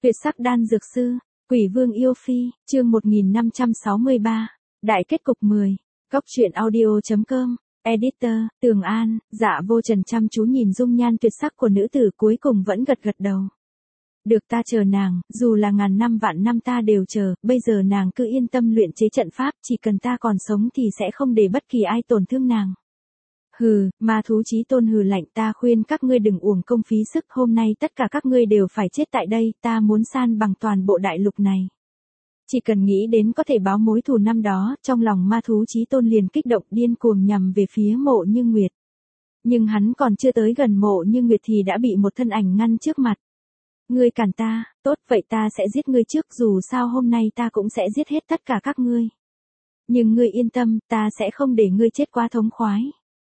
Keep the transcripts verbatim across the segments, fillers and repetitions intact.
Tuyệt sắc đan dược sư, Quỷ Vương yêu phi, chương một nghìn năm trăm sáu mươi ba, đại kết cục mười. Cốc truyện audio.com, editor, Tường An. Dạ Vô Trần chăm chú nhìn dung nhan tuyệt sắc của nữ tử, cuối cùng vẫn gật gật đầu. Được, ta chờ nàng, dù là ngàn năm vạn năm ta đều chờ, bây giờ nàng cứ yên tâm luyện chế trận pháp, chỉ cần ta còn sống thì sẽ không để bất kỳ ai tổn thương nàng. Hừ, ma thú chí tôn hừ lạnh, ta khuyên các ngươi đừng uổng công phí sức, hôm nay tất cả các ngươi đều phải chết tại đây, ta muốn san bằng toàn bộ đại lục này. Chỉ cần nghĩ đến có thể báo mối thù năm đó, trong lòng ma thú chí tôn liền kích động điên cuồng nhằm về phía Mộ Như Nguyệt. Nhưng hắn còn chưa tới gần Mộ Như Nguyệt thì đã bị một thân ảnh ngăn trước mặt. Ngươi cản ta, tốt vậy ta sẽ giết ngươi trước, dù sao hôm nay ta cũng sẽ giết hết tất cả các ngươi. Nhưng ngươi yên tâm, ta sẽ không để ngươi chết quá thống khoái.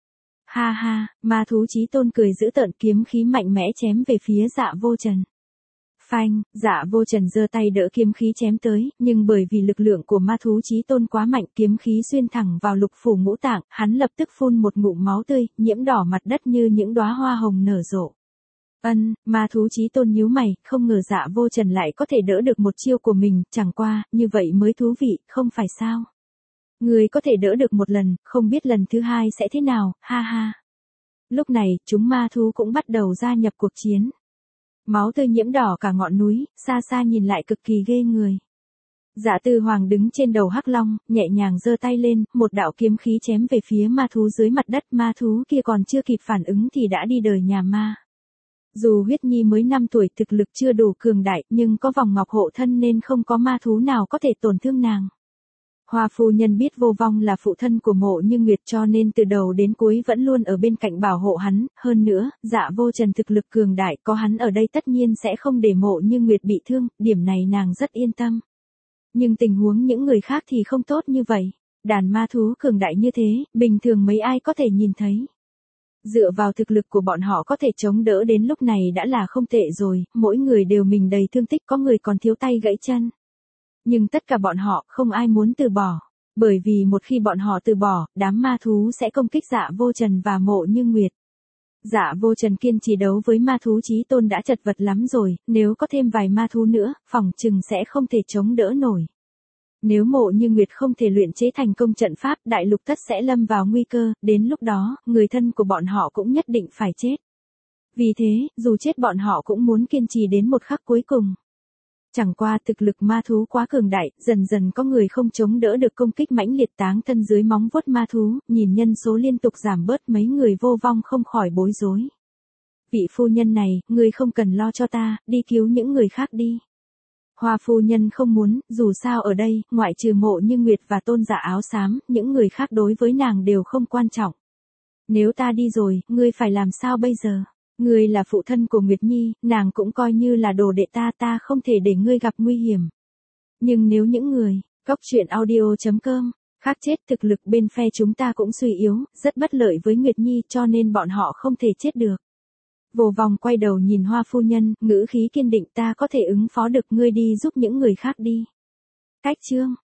Ha ha, ma thú chí tôn cười dữ tợn, kiếm khí mạnh mẽ chém về phía Dạ Vô Trần. Phanh, Dạ Vô Trần giơ tay đỡ kiếm khí chém tới, nhưng bởi vì lực lượng của ma thú chí tôn quá mạnh, kiếm khí xuyên thẳng vào lục phủ ngũ tạng, hắn lập tức phun một ngụm máu tươi, nhiễm đỏ mặt đất như những đóa hoa hồng nở rộ. Ân, ma thú chí tôn nhíu mày, không ngờ Dạ Vô Trần lại có thể đỡ được một chiêu của mình, chẳng qua, như vậy mới thú vị, không phải sao? Người có thể đỡ được một lần, không biết lần thứ hai sẽ thế nào, ha ha. Lúc này, chúng ma thú cũng bắt đầu gia nhập cuộc chiến. Máu tươi nhiễm đỏ cả ngọn núi, xa xa nhìn lại cực kỳ ghê người. Dạ Tư Hoàng đứng trên đầu hắc long, nhẹ nhàng giơ tay lên, một đạo kiếm khí chém về phía ma thú dưới mặt đất, ma thú kia còn chưa kịp phản ứng thì đã đi đời nhà ma. Dù Huyết Nhi mới năm tuổi, thực lực chưa đủ cường đại, nhưng có vòng ngọc hộ thân nên không có ma thú nào có thể tổn thương nàng. Hoa phu nhân biết Vô Vong là phụ thân của Mộ Như Nguyệt cho nên từ đầu đến cuối vẫn luôn ở bên cạnh bảo hộ hắn, hơn nữa, Dạ Vô Trần thực lực cường đại, có hắn ở đây tất nhiên sẽ không để Mộ Như Nguyệt bị thương, điểm này nàng rất yên tâm. Nhưng tình huống những người khác thì không tốt như vậy, đàn ma thú cường đại như thế, bình thường mấy ai có thể nhìn thấy. Dựa vào thực lực của bọn họ có thể chống đỡ đến lúc này đã là không tệ rồi, mỗi người đều mình đầy thương tích, có người còn thiếu tay gãy chân. Nhưng tất cả bọn họ không ai muốn từ bỏ, bởi vì một khi bọn họ từ bỏ, đám ma thú sẽ công kích Dạ Vô Trần và Mộ Như Nguyệt. Dạ Vô Trần kiên trì đấu với ma thú chí tôn đã chật vật lắm rồi, nếu có thêm vài ma thú nữa, phòng chừng sẽ không thể chống đỡ nổi. Nếu Mộ Như Nguyệt không thể luyện chế thành công trận pháp, đại lục tất sẽ lâm vào nguy cơ, đến lúc đó, người thân của bọn họ cũng nhất định phải chết. Vì thế, dù chết bọn họ cũng muốn kiên trì đến một khắc cuối cùng. Chẳng qua thực lực ma thú quá cường đại, dần dần có người không chống đỡ được công kích mãnh liệt, táng thân dưới móng vuốt ma thú, nhìn nhân số liên tục giảm bớt, mấy người Vô Vong không khỏi bối rối. Vị phu nhân này, người không cần lo cho ta, đi cứu những người khác đi. Hoa phu nhân không muốn, dù sao ở đây, ngoại trừ Mộ Như Nguyệt và Tôn Giả áo xám, những người khác đối với nàng đều không quan trọng. Nếu ta đi rồi, ngươi phải làm sao bây giờ? Ngươi là phụ thân của Nguyệt Nhi, nàng cũng coi như là đồ đệ ta, ta không thể để ngươi gặp nguy hiểm. Nhưng nếu những người, cốc truyện audio.com, khác chết, thực lực bên phe chúng ta cũng suy yếu, rất bất lợi với Nguyệt Nhi cho nên bọn họ không thể chết được. Vô Vong quay đầu nhìn Hoa phu nhân, ngữ khí kiên định, ta có thể ứng phó được, ngươi đi giúp những người khác đi. Cách chương